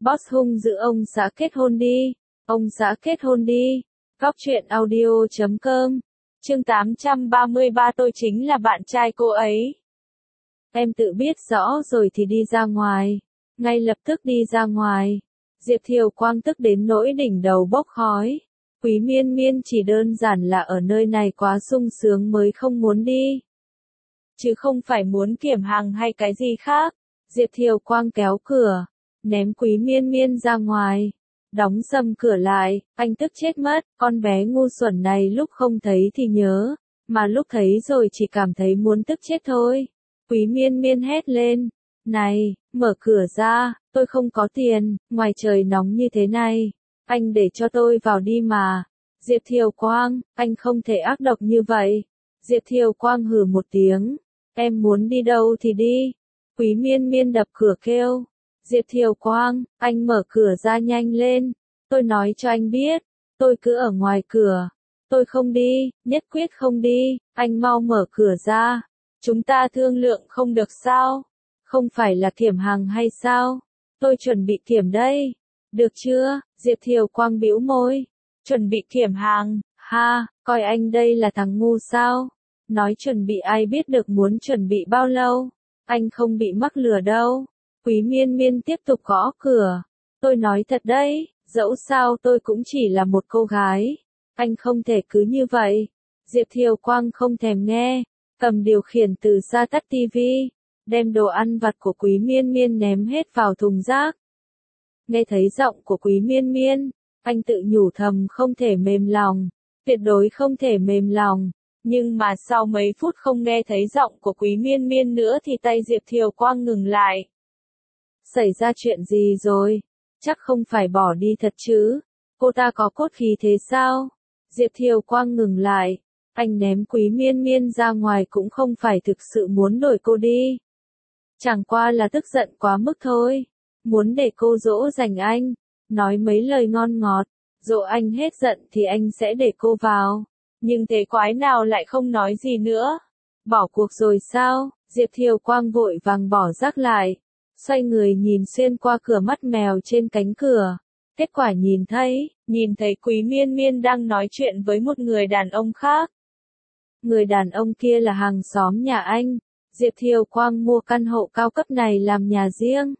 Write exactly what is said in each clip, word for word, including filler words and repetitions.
Boss hung dữ ông xã kết hôn đi. Ông xã kết hôn đi. Góc truyện audio chấm com. Chương tám trăm ba mươi ba tôi chính là bạn trai cô ấy. Em tự biết rõ rồi thì đi ra ngoài. Ngay lập tức đi ra ngoài. Diệp Thiều Quang tức đến nỗi đỉnh đầu bốc khói. Quý Miên Miên chỉ đơn giản là ở nơi này quá sung sướng mới không muốn đi. Chứ không phải muốn kiểm hàng hay cái gì khác. Diệp Thiều Quang kéo cửa. Ném Quý Miên Miên ra ngoài. Đóng sầm cửa lại, anh tức chết mất, con bé ngu xuẩn này lúc không thấy thì nhớ, mà lúc thấy rồi chỉ cảm thấy muốn tức chết thôi. Quý Miên Miên hét lên, này, mở cửa ra, tôi không có tiền, ngoài trời nóng như thế này, anh để cho tôi vào đi mà. Diệp Thiều Quang, anh không thể ác độc như vậy. Diệp Thiều Quang hừ một tiếng, em muốn đi đâu thì đi. Quý Miên Miên đập cửa kêu. Diệp Thiều Quang, anh mở cửa ra nhanh lên. Tôi nói cho anh biết, tôi cứ ở ngoài cửa. Tôi không đi, nhất quyết không đi, anh mau mở cửa ra. Chúng ta thương lượng không được sao? Không phải là kiểm hàng hay sao? Tôi chuẩn bị kiểm đây. Được chưa? Diệp Thiều Quang bĩu môi. Chuẩn bị kiểm hàng, ha, coi anh đây là thằng ngu sao? Nói chuẩn bị ai biết được muốn chuẩn bị bao lâu? Anh không bị mắc lừa đâu. Quý Miên Miên tiếp tục gõ cửa. Tôi nói thật đấy, dẫu sao tôi cũng chỉ là một cô gái. Anh không thể cứ như vậy. Diệp Thiều Quang không thèm nghe. Cầm điều khiển từ ra tắt tivi. Đem đồ ăn vặt của Quý Miên Miên ném hết vào thùng rác. Nghe thấy giọng của Quý Miên Miên. Anh tự nhủ thầm không thể mềm lòng. Tuyệt đối không thể mềm lòng. Nhưng mà sau mấy phút không nghe thấy giọng của Quý Miên Miên nữa thì tay Diệp Thiều Quang ngừng lại. Xảy ra chuyện gì rồi? Chắc không phải bỏ đi thật chứ? Cô ta có cốt khí thế sao? Diệp Thiều Quang ngừng lại. Anh ném Quý Miên Miên ra ngoài cũng không phải thực sự muốn đuổi cô đi. Chẳng qua là tức giận quá mức thôi. Muốn để cô dỗ dành anh. Nói mấy lời ngon ngọt. Dỗ anh hết giận thì anh sẽ để cô vào. Nhưng thế quái nào lại không nói gì nữa? Bỏ cuộc rồi sao? Diệp Thiều Quang vội vàng bỏ rác lại. Xoay người nhìn xuyên qua cửa mắt mèo trên cánh cửa. Kết quả nhìn thấy, nhìn thấy Quý Miên Miên đang nói chuyện với một người đàn ông khác. Người đàn ông kia là hàng xóm nhà anh. Diệp Thiều Quang mua căn hộ cao cấp này làm nhà riêng.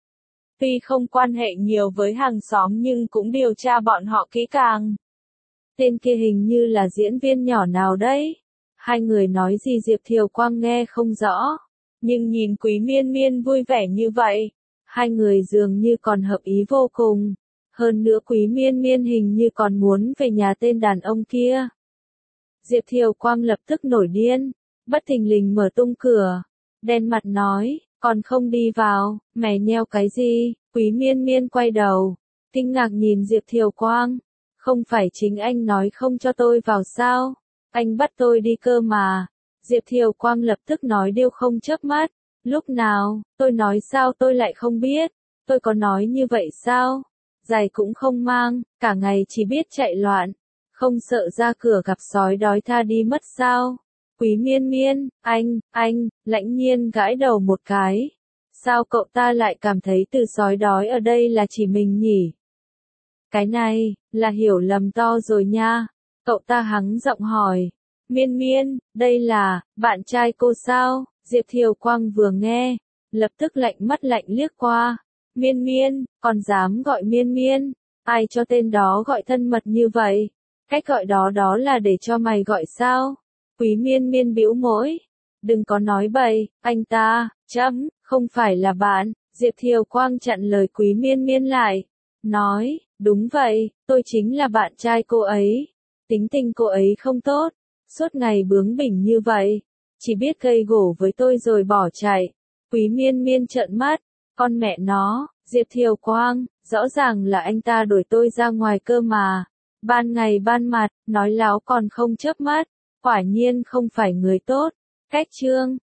Tuy không quan hệ nhiều với hàng xóm nhưng cũng điều tra bọn họ kỹ càng. Tên kia hình như là diễn viên nhỏ nào đấy. Hai người nói gì Diệp Thiều Quang nghe không rõ. Nhưng nhìn Quý Miên Miên vui vẻ như vậy, hai người dường như còn hợp ý vô cùng. Hơn nữa Quý Miên Miên hình như còn muốn về nhà tên đàn ông kia. Diệp Thiều Quang lập tức nổi điên, bất thình lình mở tung cửa, đen mặt nói, còn không đi vào, mày nheo cái gì? Quý Miên Miên quay đầu, kinh ngạc nhìn Diệp Thiều Quang, không phải chính anh nói không cho tôi vào sao? Anh bắt tôi đi cơ mà. Diệp Thiều Quang lập tức nói điêu không chớp mắt. Lúc nào, tôi nói sao tôi lại không biết? Tôi có nói như vậy sao? Giày cũng không mang, cả ngày chỉ biết chạy loạn. Không sợ ra cửa gặp sói đói tha đi mất sao? Quý Miên Miên, anh, anh, lãnh nhiên gãi đầu một cái. Sao cậu ta lại cảm thấy từ sói đói ở đây là chỉ mình nhỉ? Cái này, là hiểu lầm to rồi nha. Cậu ta hắng giọng hỏi. Miên Miên, đây là, bạn trai cô sao? Diệp Thiều Quang vừa nghe, lập tức lạnh mắt lạnh liếc qua. Miên Miên, còn dám gọi Miên Miên? Ai cho tên đó gọi thân mật như vậy? Cách gọi đó đó là để cho mày gọi sao? Quý Miên Miên bĩu môi. Đừng có nói bậy, anh ta, chấm, không phải là bạn. Diệp Thiều Quang chặn lời Quý Miên Miên lại. Nói, đúng vậy, tôi chính là bạn trai cô ấy. Tính tình cô ấy không tốt. Suốt ngày bướng bỉnh như vậy, chỉ biết gây gổ với tôi rồi bỏ chạy. Quý Miên Miên trợn mắt, con mẹ nó, Diệp Thiều Quang, rõ ràng là anh ta đuổi tôi ra ngoài cơ mà. Ban ngày ban mặt, nói láo còn không chớp mắt, quả nhiên không phải người tốt. Cách chương